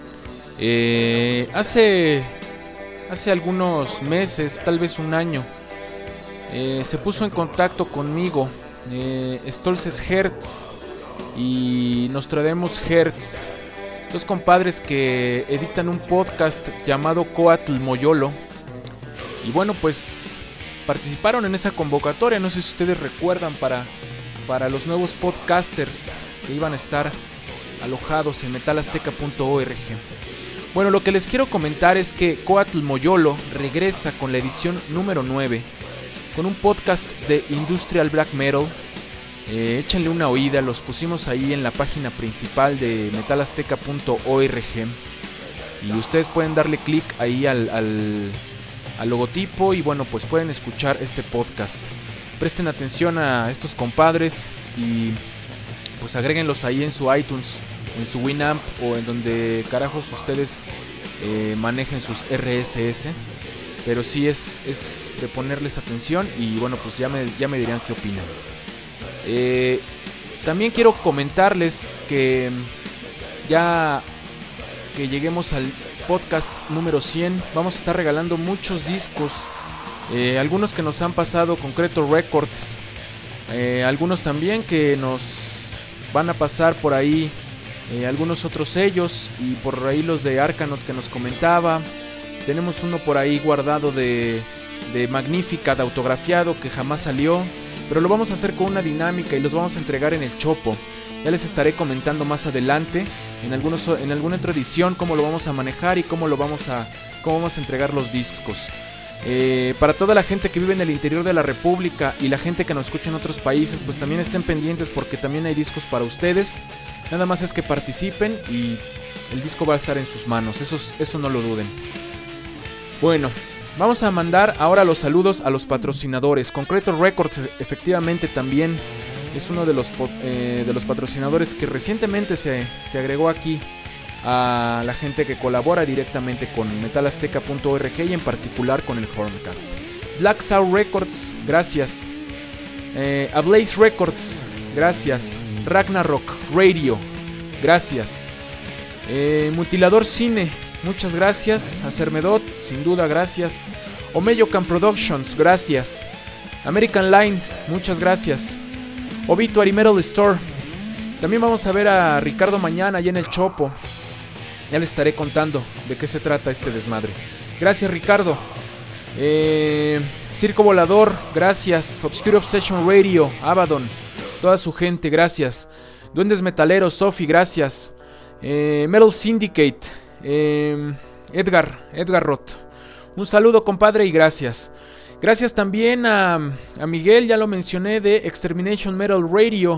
Hace algunos meses, tal vez un año, se puso en contacto conmigo Stolces Hertz y Nostradamus Hertz, dos compadres que editan un podcast llamado Coatl Moyolo. Y bueno, pues participaron en esa convocatoria. No sé si ustedes recuerdan, para los nuevos podcasters que iban a estar alojados en metalazteca.org. Bueno, lo que les quiero comentar es que Coatl Moyolo regresa con la edición número 9, con un podcast de Industrial Black Metal. Échenle una oída, los pusimos ahí en la página principal de metalazteca.org y ustedes pueden darle clic ahí al logotipo y bueno, pues pueden escuchar este podcast. Presten atención a estos compadres y pues agréguenlos ahí en su iTunes, en su Winamp o en donde carajos ustedes manejen sus RSS. Pero sí es de ponerles atención y bueno, pues ya me dirán qué opinan. También quiero comentarles que ya que lleguemos al podcast número 100, vamos a estar regalando muchos discos. Algunos que nos han pasado Concreto Records, algunos también que nos van a pasar por ahí, algunos otros sellos y por ahí los de Arcanaut que nos comentaba. Tenemos uno por ahí guardado de Magnificat autografiado que jamás salió, pero lo vamos a hacer con una dinámica y los vamos a entregar en el Chopo. Ya les estaré comentando más adelante en alguna otra edición cómo lo vamos a manejar y cómo vamos a entregar los discos. Para toda la gente que vive en el interior de la República y la gente que nos escucha en otros países, pues también estén pendientes porque también hay discos para ustedes. Nada más es que participen y el disco va a estar en sus manos, eso no lo duden. Bueno, vamos a mandar ahora los saludos a los patrocinadores. Concreto Records efectivamente también es uno de los patrocinadores que recientemente se agregó aquí a la gente que colabora directamente con metalazteca.org y en particular con el Horncast. Black Soul Records, gracias. Ablaze Records, gracias. Ragnarok Radio, gracias. Mutilador Cine, muchas gracias. Acermedot, sin duda, gracias. Omeyocan Productions, gracias. American Line, muchas gracias. Obituary Metal Store. También vamos a ver a Ricardo mañana allá en el Chopo. Ya les estaré contando de qué se trata este desmadre. Gracias, Ricardo. Circo Volador, gracias. Obscure Obsession Radio, Abaddon, toda su gente, gracias. Duendes Metaleros, Sofi, gracias. Metal Syndicate, Edgar Roth. Un saludo, compadre, y gracias. Gracias también a Miguel, ya lo mencioné, de Extermination Metal Radio.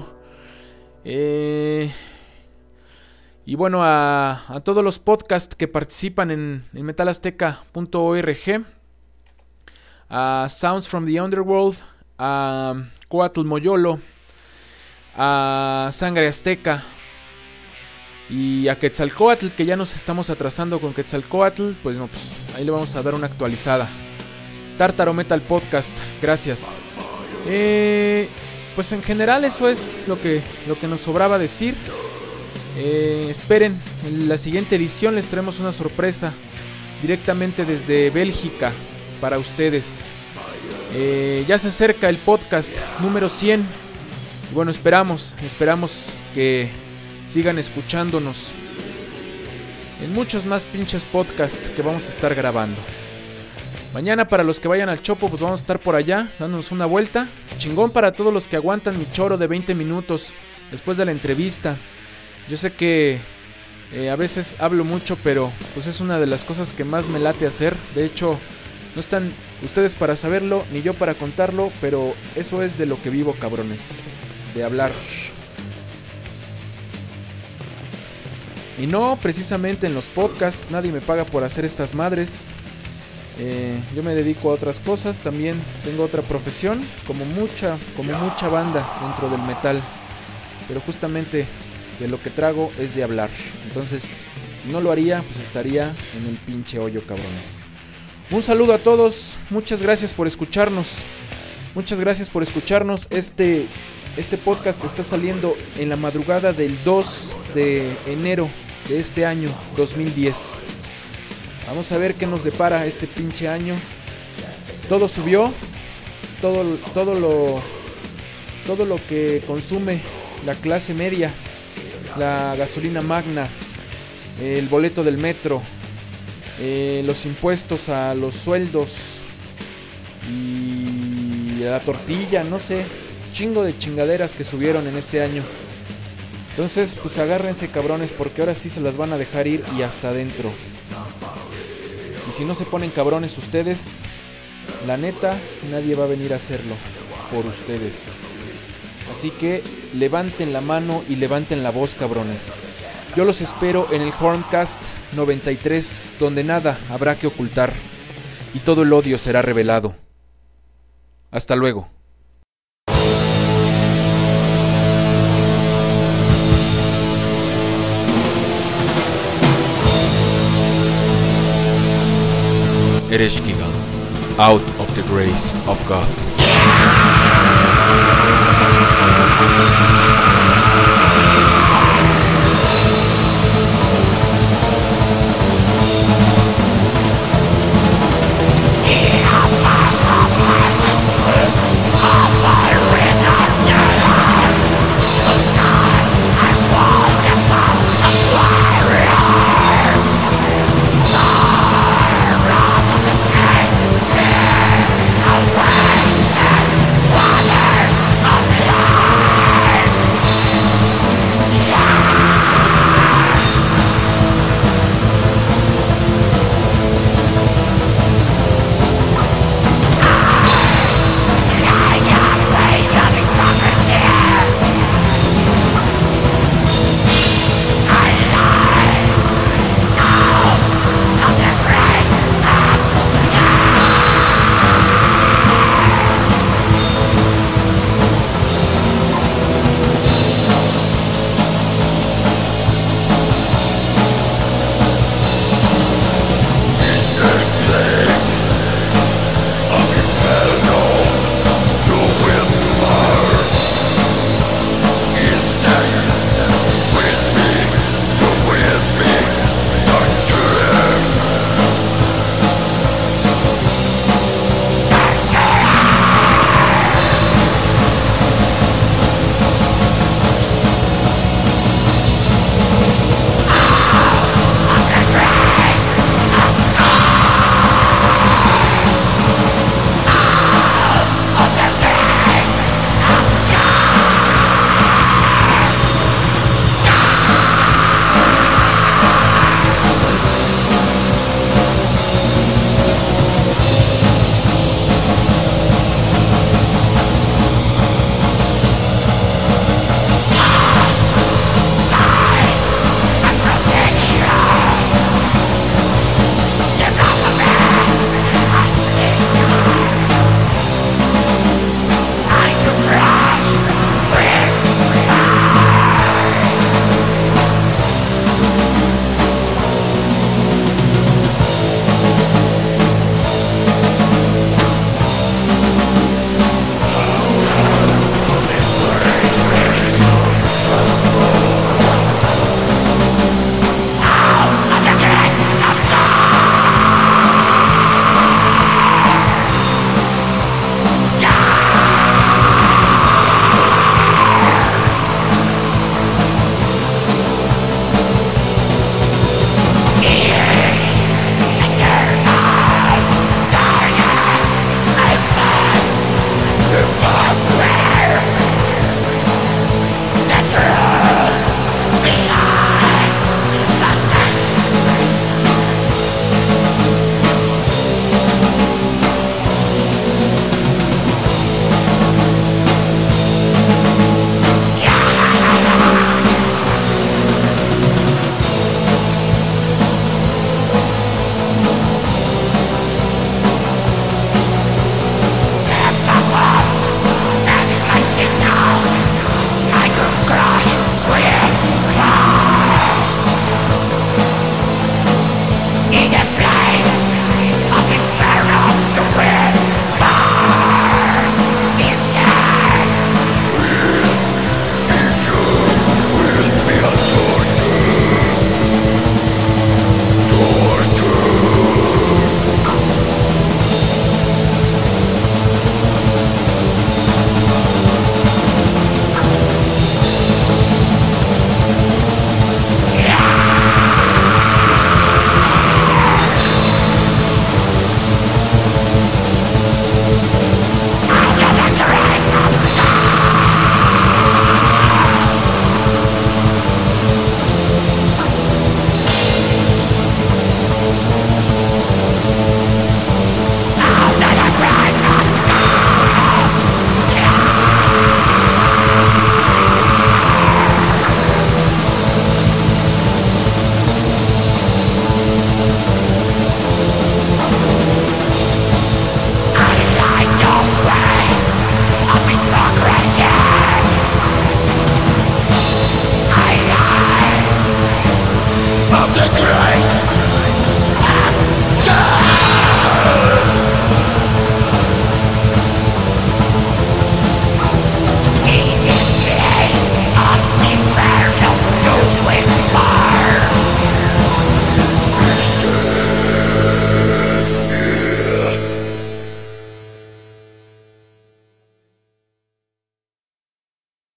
Y bueno, a todos los podcasts que participan en metalazteca.org. A Sounds from the Underworld, a Coatl Moyolo, a Sangre Azteca y a Quetzalcoatl, que ya nos estamos atrasando con Quetzalcoatl. Pues no, pues ahí le vamos a dar una actualizada. Tártaro Metal Podcast, gracias. Pues en general eso es lo que nos sobraba decir. Esperen, en la siguiente edición les traemos una sorpresa directamente desde Bélgica para ustedes. Ya se acerca el podcast número 100. Bueno, esperamos que sigan escuchándonos en muchos más pinches podcasts que vamos a estar grabando. Mañana, para los que vayan al Chopo, pues vamos a estar por allá dándonos una vuelta. Chingón para todos los que aguantan mi choro de 20 minutos después de la entrevista. Yo sé que a veces hablo mucho, pero pues es una de las cosas que más me late hacer. De hecho, no están ustedes para saberlo, ni yo para contarlo, pero eso es de lo que vivo, cabrones. De hablar. Y no precisamente en los podcasts, nadie me paga por hacer estas madres. Yo me dedico a otras cosas, también tengo otra profesión, como mucha banda dentro del metal. pero justamente de lo que trago es de hablar. Entonces, si no lo haría, pues estaría en el pinche hoyo, cabrones. Un saludo a todos, muchas gracias por escucharnos. Muchas gracias por escucharnos. Este podcast está saliendo en la madrugada del 2 de enero de este año 2010. Vamos a ver qué nos depara este pinche año. Todo subió, todo lo que consume la clase media, la gasolina magna, el boleto del metro, los impuestos a los sueldos y a la tortilla, no sé, chingo de chingaderas que subieron en este año. Entonces, pues agárrense, cabrones, porque ahora sí se las van a dejar ir y hasta adentro. Y si no se ponen cabrones ustedes, la neta, nadie va a venir a hacerlo por ustedes. Así que levanten la mano y levanten la voz, cabrones. Yo los espero en el Horncast 93, donde nada habrá que ocultar y todo el odio será revelado. Hasta luego. Ereshkigal, out of the grace of God.